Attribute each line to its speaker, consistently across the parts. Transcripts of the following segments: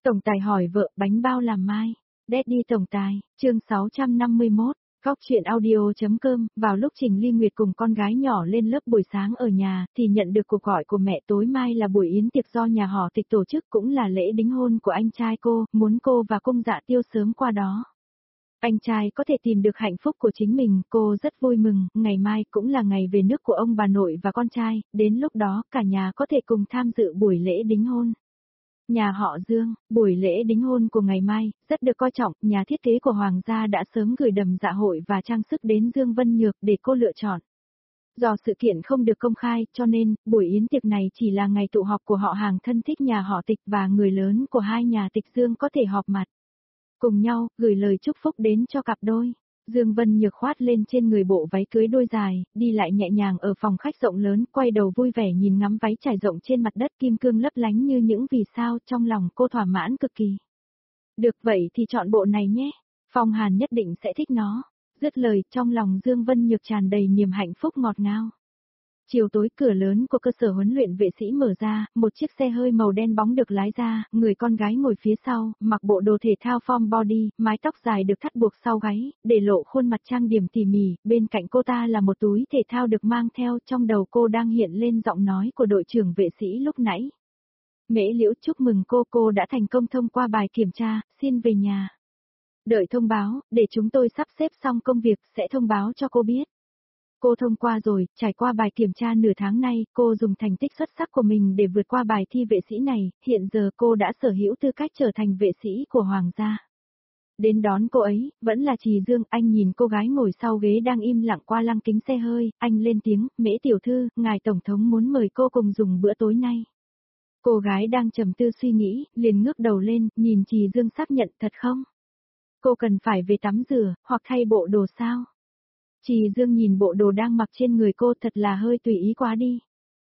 Speaker 1: Tổng tài hỏi vợ bánh bao làm mai. Daddy tổng tài, chương 651, Góc chuyện audio.com. Vào lúc Trình Ly Nguyệt cùng con gái nhỏ lên lớp buổi sáng ở nhà, thì nhận được cuộc gọi của mẹ tối mai là buổi yến tiệc do nhà họ Tịch tổ chức, cũng là lễ đính hôn của anh trai cô, muốn cô và Cung Dạ Tiêu sớm qua đó. Anh trai có thể tìm được hạnh phúc của chính mình, cô rất vui mừng, ngày mai cũng là ngày về nước của ông bà nội và con trai, đến lúc đó cả nhà có thể cùng tham dự buổi lễ đính hôn. Nhà họ Dương, buổi lễ đính hôn của ngày mai, rất được coi trọng, nhà thiết kế của Hoàng gia đã sớm gửi đầm dạ hội và trang sức đến Dương Vân Nhược để cô lựa chọn. Do sự kiện không được công khai, cho nên, buổi yến tiệc này chỉ là ngày tụ họp của họ hàng thân thích nhà họ Tịch và người lớn của hai nhà Tịch Dương có thể họp mặt. Cùng nhau, gửi lời chúc phúc đến cho cặp đôi. Dương Vân Nhược khoát lên trên người bộ váy cưới đôi dài, đi lại nhẹ nhàng ở phòng khách rộng lớn, quay đầu vui vẻ nhìn ngắm váy trải rộng trên mặt đất kim cương lấp lánh như những vì sao, trong lòng cô thỏa mãn cực kỳ. Được vậy thì chọn bộ này nhé, Phong Hàn nhất định sẽ thích nó. Dứt lời, trong lòng Dương Vân Nhược tràn đầy niềm hạnh phúc ngọt ngào. Chiều tối cửa lớn của cơ sở huấn luyện vệ sĩ mở ra, một chiếc xe hơi màu đen bóng được lái ra, người con gái ngồi phía sau, mặc bộ đồ thể thao form body, mái tóc dài được thắt buộc sau gáy, để lộ khuôn mặt trang điểm tỉ mỉ, bên cạnh cô ta là một túi thể thao được mang theo, trong đầu cô đang hiện lên giọng nói của đội trưởng vệ sĩ lúc nãy. Mễ Liễu, chúc mừng cô đã thành công thông qua bài kiểm tra, xin về nhà. Đợi thông báo, để chúng tôi sắp xếp xong công việc, sẽ thông báo cho cô biết. Cô thông qua rồi, trải qua bài kiểm tra nửa tháng nay, cô dùng thành tích xuất sắc của mình để vượt qua bài thi vệ sĩ này, hiện giờ cô đã sở hữu tư cách trở thành vệ sĩ của Hoàng gia. Đến đón cô ấy, vẫn là Trì Dương, anh nhìn cô gái ngồi sau ghế đang im lặng qua lăng kính xe hơi, anh lên tiếng, Mễ tiểu thư, ngài tổng thống muốn mời cô cùng dùng bữa tối nay. Cô gái đang trầm tư suy nghĩ, liền ngước đầu lên, nhìn Trì Dương xác nhận, thật không? Cô cần phải về tắm rửa, hoặc thay bộ đồ sao? Trì Dương nhìn bộ đồ đang mặc trên người cô thật là hơi tùy ý quá đi.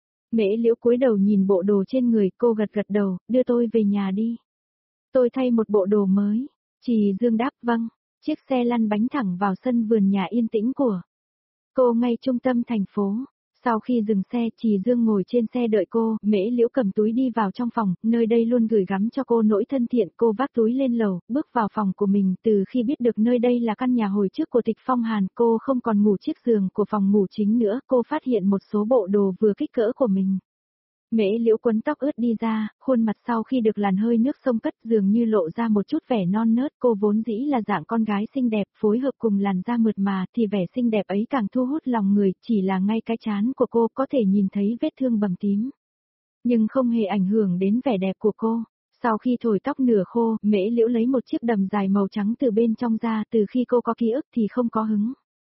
Speaker 1: Mễ Liễu cúi đầu nhìn bộ đồ trên người, cô gật đầu, đưa tôi về nhà đi. Tôi thay một bộ đồ mới. Trì Dương đáp vâng. Chiếc xe lăn bánh thẳng vào sân vườn nhà yên tĩnh của cô ngay trung tâm thành phố. Sau khi dừng xe, Trì Dương ngồi trên xe đợi cô, Mễ Liễu cầm túi đi vào trong phòng, nơi đây luôn gửi gắm cho cô nỗi thân thiện, cô vác túi lên lầu, bước vào phòng của mình, từ khi biết được nơi đây là căn nhà hồi trước của Tịch Phong Hàn, cô không còn ngủ chiếc giường của phòng ngủ chính nữa, cô phát hiện một số bộ đồ vừa kích cỡ của mình. Mễ Liễu quấn tóc ướt đi ra, khuôn mặt sau khi được làn hơi nước xông cất dường như lộ ra một chút vẻ non nớt, cô vốn dĩ là dạng con gái xinh đẹp, phối hợp cùng làn da mượt mà thì vẻ xinh đẹp ấy càng thu hút lòng người, chỉ là ngay cái trán của cô có thể nhìn thấy vết thương bầm tím. Nhưng không hề ảnh hưởng đến vẻ đẹp của cô. Sau khi thổi tóc nửa khô, Mễ Liễu lấy một chiếc đầm dài màu trắng từ bên trong ra, từ khi cô có ký ức thì không có hứng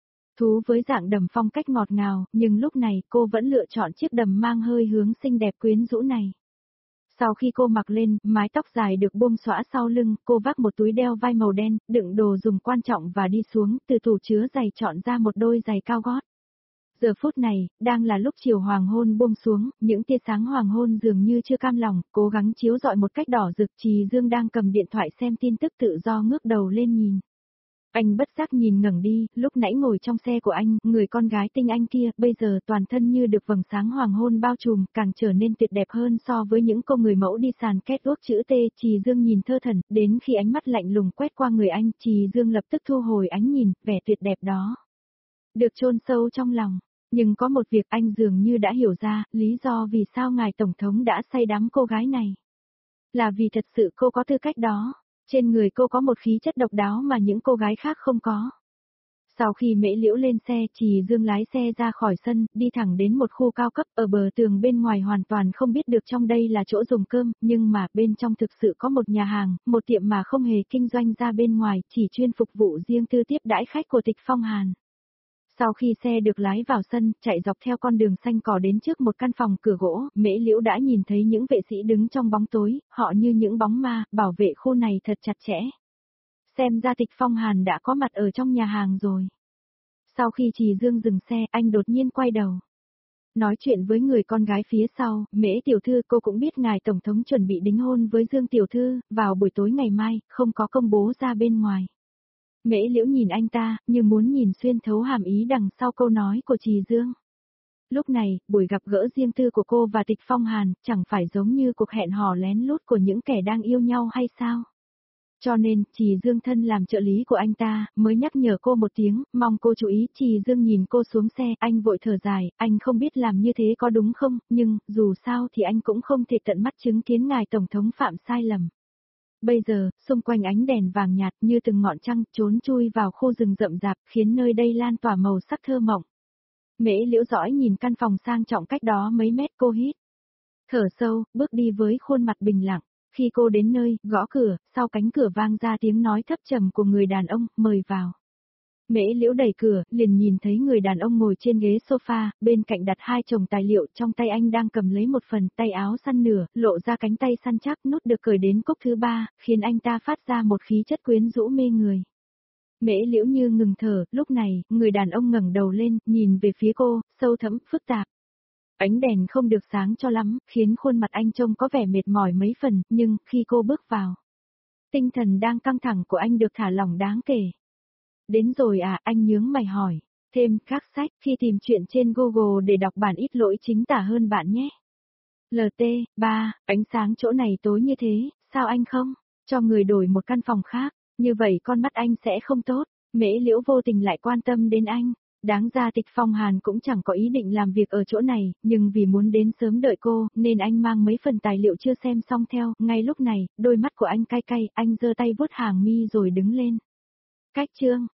Speaker 1: thú với dạng đầm phong cách ngọt ngào, nhưng lúc này cô vẫn lựa chọn chiếc đầm mang hơi hướng xinh đẹp quyến rũ này. Sau khi cô mặc lên, mái tóc dài được buông xõa sau lưng, cô vác một túi đeo vai màu đen, đựng đồ dùng quan trọng và đi xuống, từ tủ chứa giày chọn ra một đôi giày cao gót. Giờ phút này, đang là lúc chiều hoàng hôn buông xuống, những tia sáng hoàng hôn dường như chưa cam lòng, cố gắng chiếu rọi một cách đỏ rực. Trì Dương đang cầm điện thoại xem tin tức tự do ngước đầu lên nhìn. Anh bất giác nhìn ngẩng đi, lúc nãy ngồi trong xe của anh, người con gái tinh anh kia, bây giờ toàn thân như được vầng sáng hoàng hôn bao trùm, càng trở nên tuyệt đẹp hơn so với những cô người mẫu đi sàn catwalk chữ T. Trì Dương nhìn thơ thẩn, đến khi ánh mắt lạnh lùng quét qua người anh, Trì Dương lập tức thu hồi ánh nhìn, vẻ tuyệt đẹp đó được chôn sâu trong lòng. Nhưng có một việc anh dường như đã hiểu ra, lý do vì sao ngài tổng thống đã say đắm cô gái này. Là vì thật sự cô có tư cách đó. Trên người cô có một khí chất độc đáo mà những cô gái khác không có. Sau khi Mễ Liễu lên xe, Trì Dương lái xe ra khỏi sân, đi thẳng đến một khu cao cấp, ở bờ tường bên ngoài hoàn toàn không biết được trong đây là chỗ dùng cơm, nhưng mà bên trong thực sự có một nhà hàng, một tiệm mà không hề kinh doanh ra bên ngoài, chỉ chuyên phục vụ riêng tư tiếp đãi khách của Tịch Phong Hàn. Sau khi xe được lái vào sân, chạy dọc theo con đường xanh cỏ đến trước một căn phòng cửa gỗ, Mễ Liễu đã nhìn thấy những vệ sĩ đứng trong bóng tối, họ như những bóng ma, bảo vệ khu này thật chặt chẽ. Xem ra Tịch Phong Hàn đã có mặt ở trong nhà hàng rồi. Sau khi Trì Dương dừng xe, anh đột nhiên quay đầu. Nói chuyện với người con gái phía sau, Mễ tiểu thư, cô cũng biết ngài tổng thống chuẩn bị đính hôn với Dương tiểu thư, vào buổi tối ngày mai, không có công bố ra bên ngoài. Mễ Liễu nhìn anh ta, như muốn nhìn xuyên thấu hàm ý đằng sau câu nói của Trì Dương. Lúc này, buổi gặp gỡ riêng tư của cô và Tịch Phong Hàn, chẳng phải giống như cuộc hẹn hò lén lút của những kẻ đang yêu nhau hay sao? Cho nên, Trì Dương thân làm trợ lý của anh ta, mới nhắc nhở cô một tiếng, mong cô chú ý. Trì Dương nhìn cô xuống xe, anh vội thở dài, anh không biết làm như thế có đúng không, nhưng, dù sao thì anh cũng không thể tận mắt chứng kiến ngài Tổng thống phạm sai lầm. Bây giờ, xung quanh ánh đèn vàng nhạt như từng ngọn trăng trốn chui vào khu rừng rậm rạp, khiến nơi đây lan tỏa màu sắc thơ mộng. Mễ Liễu dõi nhìn căn phòng sang trọng cách đó mấy mét, cô hít thở sâu, bước đi với khuôn mặt bình lặng. Khi cô đến nơi, gõ cửa, sau cánh cửa vang ra tiếng nói thấp trầm của người đàn ông, mời vào. Mễ Liễu đẩy cửa, liền nhìn thấy người đàn ông ngồi trên ghế sofa, bên cạnh đặt hai chồng tài liệu, trong tay anh đang cầm lấy một phần tay áo săn nửa, lộ ra cánh tay săn chắc, nút được cởi đến cúc thứ 3, khiến anh ta phát ra một khí chất quyến rũ mê người. Mễ Liễu như ngừng thở, lúc này, người đàn ông ngẩng đầu lên, nhìn về phía cô, sâu thẫm, phức tạp. Ánh đèn không được sáng cho lắm, khiến khuôn mặt anh trông có vẻ mệt mỏi mấy phần, nhưng, khi cô bước vào, tinh thần đang căng thẳng của anh được thả lỏng đáng kể. Đến rồi à, anh nhướng mày hỏi. Thêm các sách, khi tìm chuyện trên Google để đọc bản ít lỗi chính tả hơn bạn nhé. LT, 3, ánh sáng chỗ này tối như thế, sao anh không cho người đổi một căn phòng khác, như vậy con mắt anh sẽ không tốt. Mễ Liễu vô tình lại quan tâm đến anh. Đáng ra Tịch Phong Hàn cũng chẳng có ý định làm việc ở chỗ này, nhưng vì muốn đến sớm đợi cô, nên anh mang mấy phần tài liệu chưa xem xong theo. Ngay lúc này, đôi mắt của anh cay cay, anh giơ tay vuốt hàng mi rồi đứng lên. Cách chương